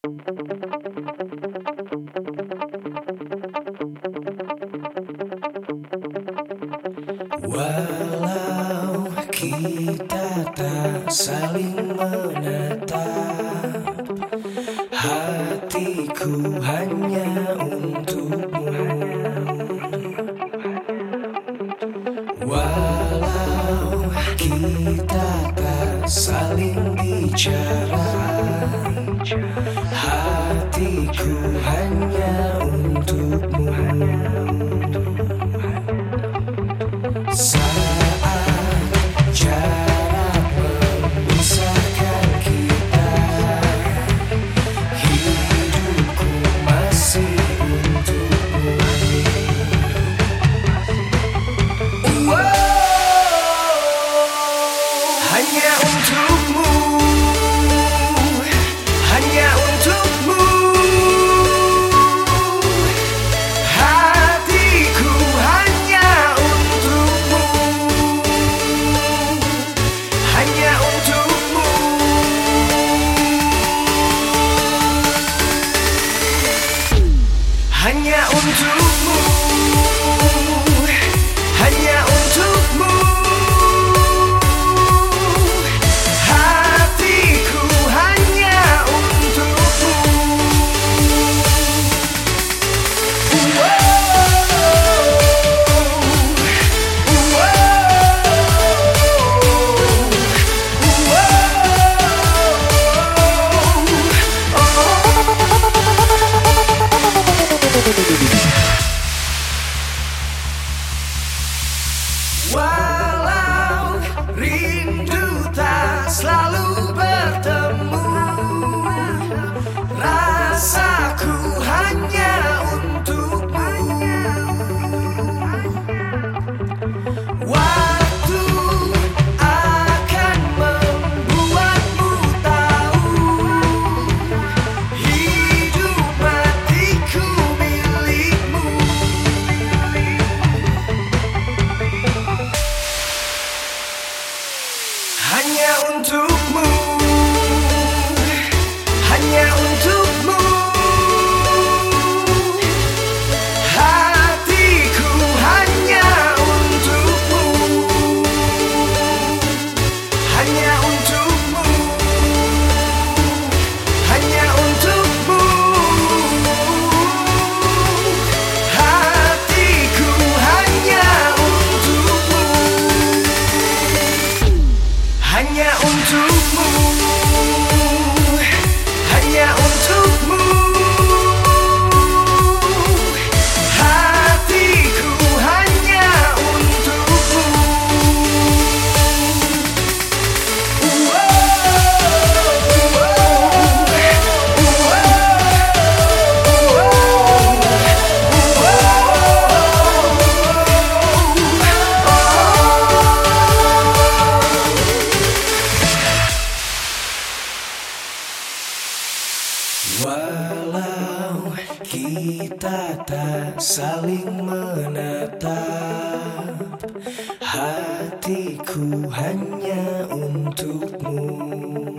Walau kita tak saling menatap, hatiku hanya untukmu. Walau kita tak saling bicara, hatiku hanya untukmu. Saat jarak memisahkan kita, hidupku masih untukmu. Hanya untukmu, hanya untukmu. Hatiku hanya untukmu, hanya untukmu. Hanya untukmu, hanya untukmu. Hatiku hanya untukmu. Walau rindu tak selalu bertemu, rasaku hanya untukmu. Waktu akan membuatmu tahu, hidup matiku milikmu. Hanya untukmu, hanya untukmu. Hatiku hanya untukmu, hanya untukmu, hanya untukmu. Hatiku hanya untukmu, hanya untukmu, hanya untukmu. Hatiku hanya untukmu. Walau kita tak saling menatap, hatiku hanya untukmu.